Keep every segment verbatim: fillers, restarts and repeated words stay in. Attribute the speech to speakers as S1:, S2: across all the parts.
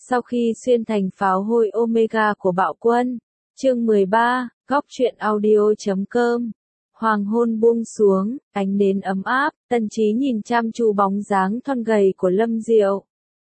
S1: Sau khi xuyên thành pháo hôi Omega của bạo quân. Chương mười ba, góc truyện audio chấm com. Hoàng hôn buông xuống, ánh nến ấm áp, Tần Chí nhìn chăm chú bóng dáng thon gầy của Lâm Diệu.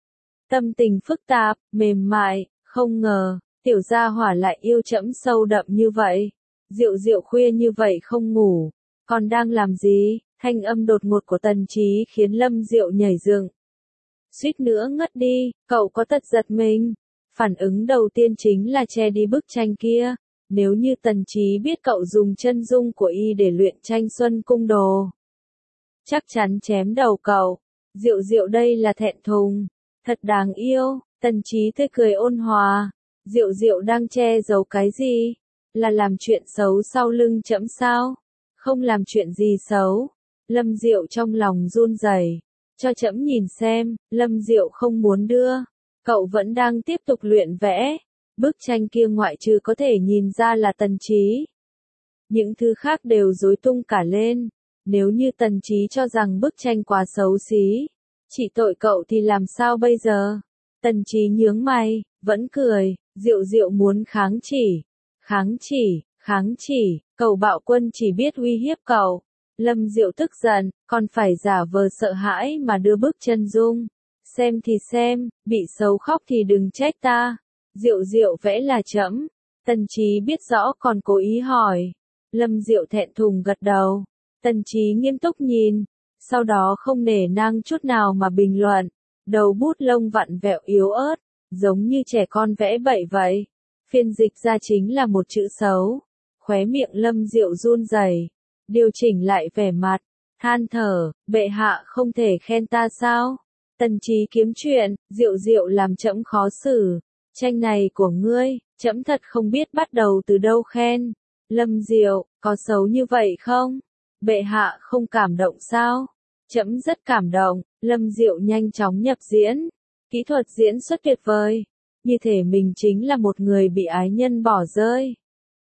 S1: Tâm tình phức tạp, mềm mại, không ngờ, tiểu gia hỏa lại yêu trẫm sâu đậm như vậy. Diệu Diệu khuya như vậy không ngủ, còn đang làm gì? Thanh âm đột ngột của Tần Chí khiến Lâm Diệu nhảy dựng. Suýt nữa ngất đi, cậu có tật giật mình. Phản ứng đầu tiên chính là che đi bức tranh kia. Nếu như Tần Chí biết cậu dùng chân dung của y để luyện tranh Xuân Cung Đồ, chắc chắn chém đầu cậu. Diệu Diệu đây là thẹn thùng, thật đáng yêu. Tần Chí tươi cười ôn hòa. Diệu Diệu đang che giấu cái gì? Là làm chuyện xấu sau lưng trẫm sao? Không làm chuyện gì xấu. Lâm Diệu trong lòng run rẩy. Cho trẫm nhìn xem. Lâm Diệu không muốn đưa. Cậu vẫn đang tiếp tục luyện vẽ. Bức tranh kia ngoại trừ có thể nhìn ra là Tần Chí, những thứ khác đều rối tung cả lên. Nếu như Tần Chí cho rằng bức tranh quá xấu xí, chỉ tội cậu thì làm sao bây giờ? Tần Chí nhướng mày, vẫn cười. Diệu Diệu muốn kháng chỉ. Kháng chỉ, kháng chỉ, cậu bạo quân chỉ biết uy hiếp cậu. Lâm Diệu tức giận, còn phải giả vờ sợ hãi mà đưa bức chân dung. Xem thì xem, bị xấu khóc thì đừng trách ta. Diệu Diệu vẽ là trẫm. Tần Chí biết rõ còn cố ý hỏi. Lâm Diệu thẹn thùng gật đầu. Tần Chí nghiêm túc nhìn, sau đó không nể nang chút nào mà bình luận. Đầu bút lông vặn vẹo yếu ớt, giống như trẻ con vẽ bậy vậy. Phiên dịch ra chính là một chữ xấu. Khóe miệng Lâm Diệu run rẩy, điều chỉnh lại vẻ mặt, than thở, bệ hạ không thể khen ta sao? Tần Chí kiếm chuyện, Diệu Diệu làm trẫm khó xử. Tranh này của ngươi, trẫm thật không biết bắt đầu từ đâu khen. Lâm Diệu, có xấu như vậy không? Bệ hạ không cảm động sao? Trẫm rất cảm động. Lâm Diệu nhanh chóng nhập diễn. Kỹ thuật diễn xuất tuyệt vời. Như thể mình chính là một người bị ái nhân bỏ rơi.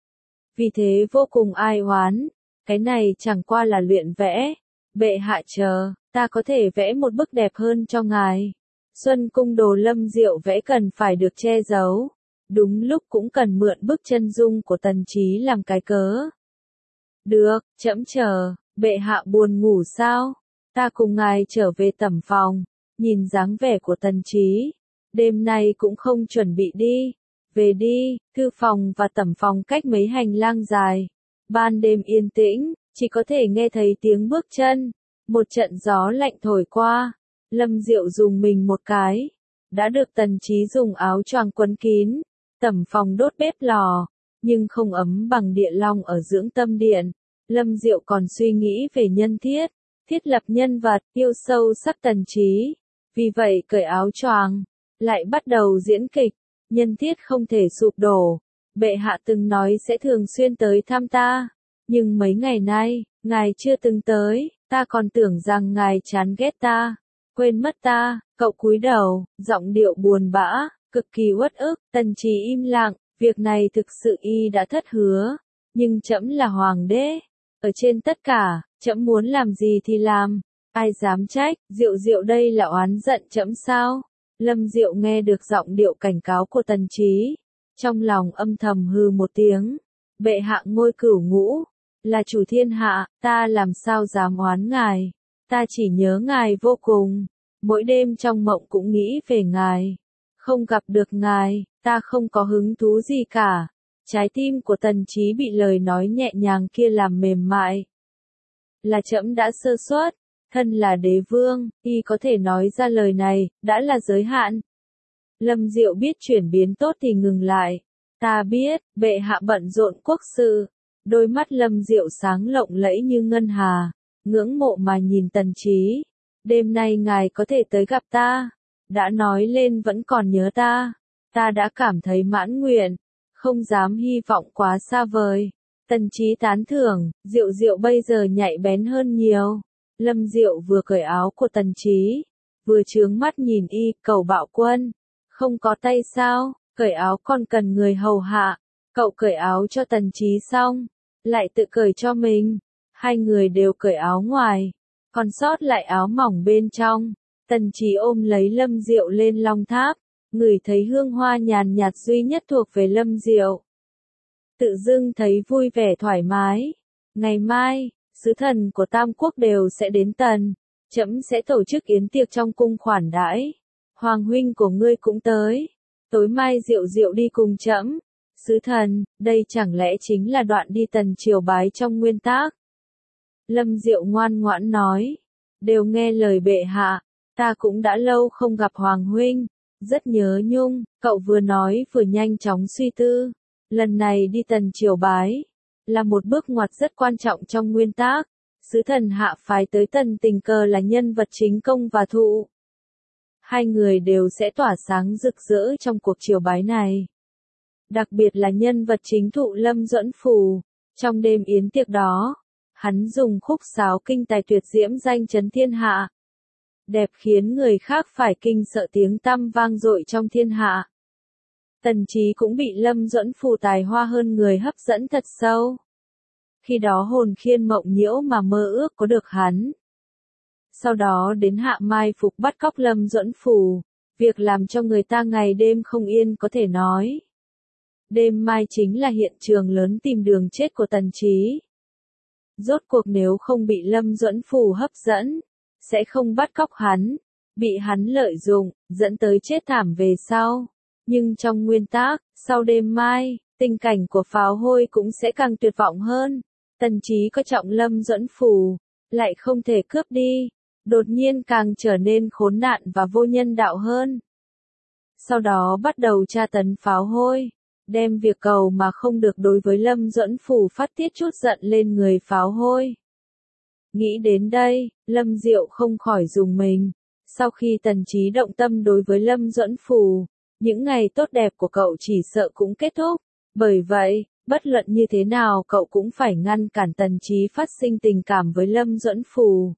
S1: Vì thế vô cùng ai oán. Cái này chẳng qua là luyện vẽ. Bệ hạ chờ, ta có thể vẽ một bức đẹp hơn cho ngài. Xuân Cung Đồ Lâm Diệu vẽ cần phải được che giấu. Đúng lúc cũng cần mượn bức chân dung của Tần Chí làm cái cớ. Được, trẫm chờ. Bệ hạ buồn ngủ sao? Ta cùng ngài trở về tẩm phòng. Nhìn dáng vẻ của Tần Chí, đêm nay cũng không chuẩn bị đi. Về đi. Thư phòng và tẩm phòng cách mấy hành lang dài. Ban đêm yên tĩnh, chỉ có thể nghe thấy tiếng bước chân. Một trận gió lạnh thổi qua. Lâm Diệu dùng mình một cái. Đã được Tần Chí dùng áo choàng quấn kín. Tẩm phòng đốt bếp lò, nhưng không ấm bằng Địa Long ở Dưỡng Tâm Điện. Lâm Diệu còn suy nghĩ về nhân thiết, thiết lập nhân vật, yêu sâu sắc Tần Chí. Vì vậy cởi áo choàng, lại bắt đầu diễn kịch. Nhân thiết không thể sụp đổ. Bệ hạ từng nói sẽ thường xuyên tới thăm ta. Nhưng mấy ngày nay, ngài chưa từng tới. Ta còn tưởng rằng ngài chán ghét ta, quên mất ta. Cậu cúi đầu, giọng điệu buồn bã, cực kỳ uất ức. Tần Chí im lặng. Việc này thực sự y đã thất hứa. Nhưng trẫm là hoàng đế. Ở trên tất cả, trẫm muốn làm gì thì làm. Ai dám trách? Diệu Diệu đây là oán giận trẫm sao? Lâm Diệu nghe được giọng điệu cảnh cáo của Tần Chí, trong lòng âm thầm hừ một tiếng. Bệ hạ ngôi cửu ngũ, là chủ thiên hạ, ta làm sao dám oán ngài. Ta chỉ nhớ ngài vô cùng. Mỗi đêm trong mộng cũng nghĩ về ngài. Không gặp được ngài, ta không có hứng thú gì cả. Trái tim của Tần Chí bị lời nói nhẹ nhàng kia làm mềm mại. Là trẫm đã sơ suất. Thân là đế vương, y có thể nói ra lời này, đã là giới hạn. Lâm Diệu biết chuyển biến tốt thì ngừng lại. Ta biết, bệ hạ bận rộn quốc sự. Đôi mắt Lâm Diệu sáng lộng lẫy như ngân hà, ngưỡng mộ mà nhìn Tần Chí. Đêm nay ngài có thể tới gặp ta. Đã nói lên vẫn còn nhớ ta. Ta đã cảm thấy mãn nguyện, không dám hy vọng quá xa vời. Tần Chí tán thưởng, Diệu Diệu bây giờ nhạy bén hơn nhiều. Lâm Diệu vừa cởi áo của Tần Chí, vừa trướng mắt nhìn y. Cậu bạo quân, không có tay sao? Cởi áo còn cần người hầu hạ. Cậu cởi áo cho Tần Chí xong, lại tự cởi cho mình. Hai người đều cởi áo ngoài, còn sót lại áo mỏng bên trong. Tần Chí ôm lấy Lâm Diệu lên long tháp, ngửi thấy hương hoa nhàn nhạt duy nhất thuộc về Lâm Diệu. Tự dưng thấy vui vẻ thoải mái. Ngày mai, sứ thần của Tam Quốc đều sẽ đến Tần, trẫm sẽ tổ chức yến tiệc trong cung khoản đãi. Hoàng huynh của ngươi cũng tới. Tối mai Diệu Diệu đi cùng trẫm. Sứ thần, đây chẳng lẽ chính là đoạn đi Tần triều bái trong nguyên tác? Lâm Diệu ngoan ngoãn nói. Đều nghe lời bệ hạ, ta cũng đã lâu không gặp Hoàng huynh, rất nhớ nhung. Cậu vừa nói vừa nhanh chóng suy tư. Lần này đi Tần triều bái, là một bước ngoặt rất quan trọng trong nguyên tác. Sứ thần hạ phái tới Tần tình cờ là nhân vật chính công và thụ. Hai người đều sẽ tỏa sáng rực rỡ trong cuộc triều bái này. Đặc biệt là nhân vật chính thụ Lâm Duẫn Phù. Trong đêm yến tiệc đó, hắn dùng khúc sáo kinh tài tuyệt diễm danh chấn thiên hạ. Đẹp khiến người khác phải kinh sợ, tiếng tăm vang dội trong thiên hạ. Tần Chí cũng bị Lâm Duẫn Phù tài hoa hơn người hấp dẫn thật sâu. Khi đó hồn khiên mộng nhiễu mà mơ ước có được hắn. Sau đó đến hạ mai phục bắt cóc Lâm Duẫn Phù, việc làm cho người ta ngày đêm không yên có thể nói. Đêm mai chính là hiện trường lớn tìm đường chết của Tần Chí. Rốt cuộc nếu không bị Lâm Duẫn Phù hấp dẫn, sẽ không bắt cóc hắn, bị hắn lợi dụng, dẫn tới chết thảm về sau. Nhưng trong nguyên tác, sau đêm mai, tình cảnh của Pháo Hôi cũng sẽ càng tuyệt vọng hơn. Tần Chí có trọng Lâm Duẫn Phù, lại không thể cướp đi, đột nhiên càng trở nên khốn nạn và vô nhân đạo hơn. Sau đó bắt đầu tra tấn Pháo Hôi, đem việc cầu mà không được đối với Lâm Duẫn Phù phát tiết chút giận lên người Pháo Hôi. Nghĩ đến đây, Lâm Diệu không khỏi rùng mình. Sau khi Tần Chí động tâm đối với Lâm Duẫn Phù, những ngày tốt đẹp của cậu chỉ sợ cũng kết thúc. Bởi vậy, bất luận như thế nào cậu cũng phải ngăn cản Tần Chí phát sinh tình cảm với Lâm Duẫn Phù.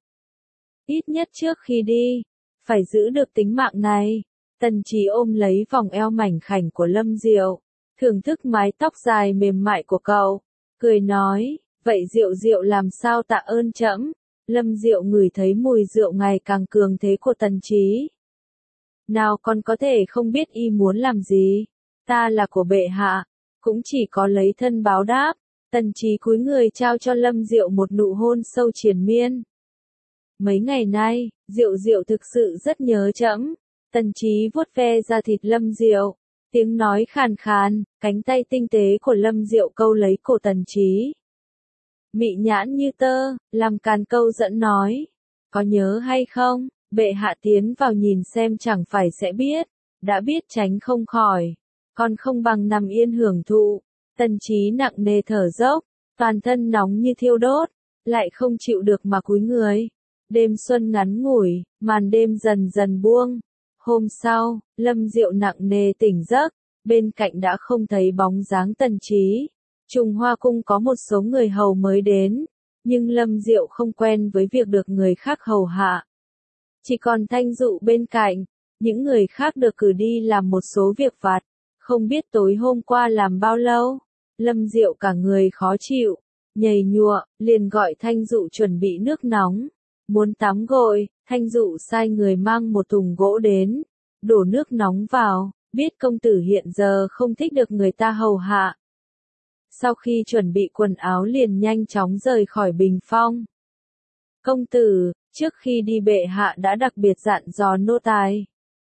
S1: Ít nhất trước khi đi, phải giữ được tính mạng này. Tần Chí ôm lấy vòng eo mảnh khảnh của Lâm Diệu, thưởng thức mái tóc dài mềm mại của cậu, cười nói, vậy Diệu Diệu làm sao tạ ơn trẫm? Lâm Diệu ngửi thấy mùi rượu ngày càng cường thế của Tần Chí. Nào con có thể không biết y muốn làm gì, ta là của bệ hạ, cũng chỉ có lấy thân báo đáp. Tần Chí cúi người trao cho Lâm Diệu một nụ hôn sâu triền miên. Mấy ngày nay, Diệu Diệu thực sự rất nhớ trẫm. Tần Chí vuốt ve da thịt Lâm Diệu, tiếng nói khàn khàn, cánh tay tinh tế của Lâm Diệu câu lấy cổ Tần Chí. Mị nhãn như tơ, làm càn câu dẫn nói, có nhớ hay không, bệ hạ tiến vào nhìn xem chẳng phải sẽ biết, đã biết tránh không khỏi, còn không bằng nằm yên hưởng thụ. Tần Chí nặng nề thở dốc, toàn thân nóng như thiêu đốt, lại không chịu được mà cúi người. Đêm xuân ngắn ngủi, màn đêm dần dần buông. Hôm sau, Lâm Diệu nặng nề tỉnh giấc, bên cạnh đã không thấy bóng dáng Tần Chí. Trùng Hoa Cung có một số người hầu mới đến, nhưng Lâm Diệu không quen với việc được người khác hầu hạ. Chỉ còn Thanh Dụ bên cạnh, những người khác được cử đi làm một số việc vặt, không biết tối hôm qua làm bao lâu. Lâm Diệu cả người khó chịu, nhầy nhụa, liền gọi Thanh Dụ chuẩn bị nước nóng. Muốn tắm gội, Thanh Dụ sai người mang một thùng gỗ đến, đổ nước nóng vào, biết công tử hiện giờ không thích được người ta hầu hạ. Sau khi chuẩn bị quần áo liền nhanh chóng rời khỏi bình phong. Công tử, trước khi đi bệ hạ đã đặc biệt dặn dò nô tài.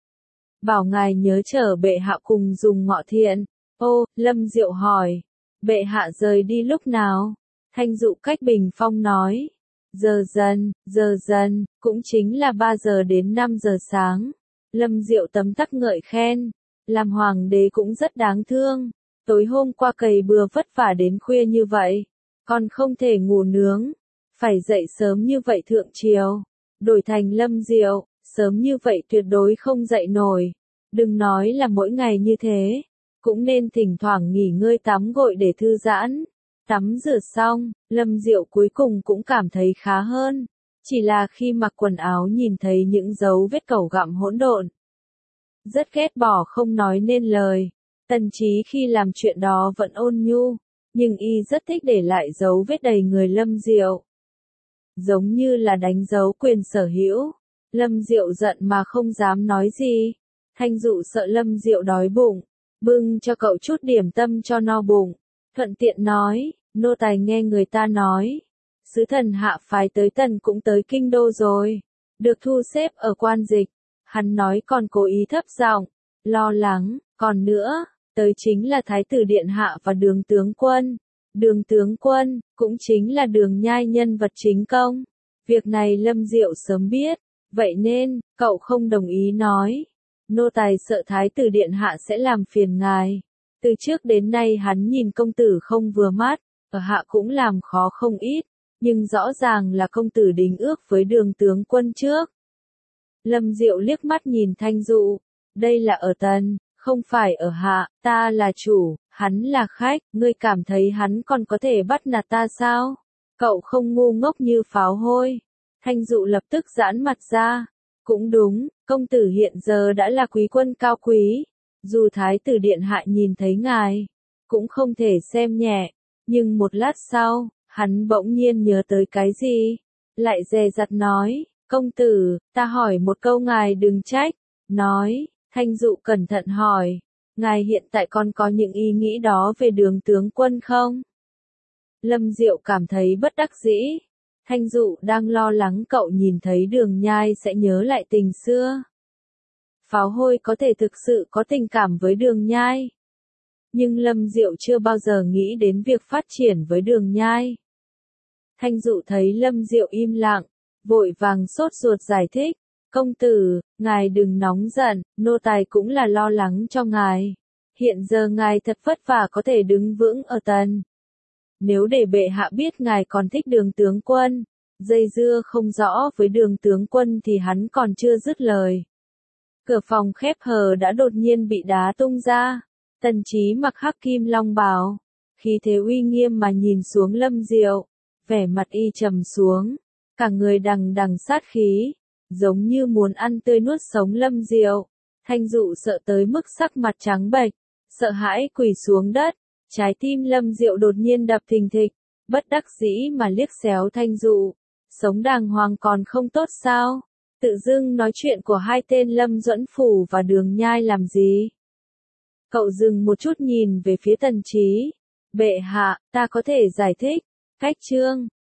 S1: Bảo ngài nhớ chở bệ hạ cùng dùng ngọ thiện. Ô, Lâm Diệu hỏi, bệ hạ rời đi lúc nào? Thanh Dụ cách bình phong nói, giờ dần, giờ dần, cũng chính là ba giờ đến năm giờ sáng. Lâm Diệu tấm tắc ngợi khen, làm hoàng đế cũng rất đáng thương. Tối hôm qua cày bừa vất vả đến khuya như vậy, còn không thể ngủ nướng, phải dậy sớm như vậy thượng triều. Đổi thành Lâm Diệu, sớm như vậy tuyệt đối không dậy nổi. Đừng nói là mỗi ngày như thế, cũng nên thỉnh thoảng nghỉ ngơi tắm gội để thư giãn. Tắm rửa xong, Lâm Diệu cuối cùng cũng cảm thấy khá hơn. Chỉ là khi mặc quần áo nhìn thấy những dấu vết cẩu gặm hỗn độn. Rất ghét bỏ không nói nên lời. Tần Chí khi làm chuyện đó vẫn ôn nhu, nhưng y rất thích để lại dấu vết đầy người Lâm Diệu. Giống như là đánh dấu quyền sở hữu. Lâm Diệu giận mà không dám nói gì. Thanh Dụ sợ Lâm Diệu đói bụng, bưng cho cậu chút điểm tâm cho no bụng, thuận tiện nói, nô tài nghe người ta nói, sứ thần hạ phái tới Tần cũng tới kinh đô rồi, được thu xếp ở quan dịch. Hắn nói còn cố ý thấp giọng, lo lắng, còn nữa, tới chính là Thái tử Điện Hạ và Đường tướng quân. Đường tướng quân, cũng chính là Đường Nhai nhân vật chính công. Việc này Lâm Diệu sớm biết, vậy nên, cậu không đồng ý nói. Nô tài sợ Thái tử Điện Hạ sẽ làm phiền ngài. Từ trước đến nay hắn nhìn công tử không vừa mắt, ở hạ cũng làm khó không ít, nhưng rõ ràng là công tử đính ước với Đường tướng quân trước. Lâm Diệu liếc mắt nhìn Thanh Dụ, đây là ở Tần, không phải ở hạ, ta là chủ, hắn là khách, ngươi cảm thấy hắn còn có thể bắt nạt ta sao? Cậu không ngu ngốc như pháo hôi. Thanh Dụ lập tức giãn mặt ra, cũng đúng, công tử hiện giờ đã là quý quân cao quý, dù Thái tử Điện Hạ nhìn thấy ngài, cũng không thể xem nhẹ, nhưng một lát sau, hắn bỗng nhiên nhớ tới cái gì, lại dè dặt nói, công tử, ta hỏi một câu ngài đừng trách, nói, Thanh Dụ cẩn thận hỏi, ngài hiện tại còn có những ý nghĩ đó về Đường tướng quân không? Lâm Diệu cảm thấy bất đắc dĩ, Thanh Dụ đang lo lắng cậu nhìn thấy Đường Nhai sẽ nhớ lại tình xưa. Pháo hôi có thể thực sự có tình cảm với Đường Nhai. Nhưng Lâm Diệu chưa bao giờ nghĩ đến việc phát triển với Đường Nhai. Thanh Dụ thấy Lâm Diệu im lặng, vội vàng sốt ruột giải thích, công tử, ngài đừng nóng giận, nô tài cũng là lo lắng cho ngài. Hiện giờ ngài thật vất vả có thể đứng vững ở Tần. Nếu để bệ hạ biết ngài còn thích Đường tướng quân, dây dưa không rõ với Đường tướng quân thì hắn còn chưa dứt lời. Cửa phòng khép hờ đã đột nhiên bị đá tung ra. Tần Chí mặc hắc kim long bào, khí thế uy nghiêm mà nhìn xuống Lâm Diệu, vẻ mặt y trầm xuống, cả người đằng đằng sát khí, giống như muốn ăn tươi nuốt sống Lâm Diệu. Thanh Dụ sợ tới mức sắc mặt trắng bệch, sợ hãi quỳ xuống đất, trái tim Lâm Diệu đột nhiên đập thình thịch, bất đắc dĩ mà liếc xéo Thanh Dụ, sống đàng hoàng còn không tốt sao? Tự dưng nói chuyện của hai tên Lâm Duẫn Phủ và Đường Nhai làm gì? Cậu dừng một chút nhìn về phía Tần Chí, bệ hạ, ta có thể giải thích, cách chương.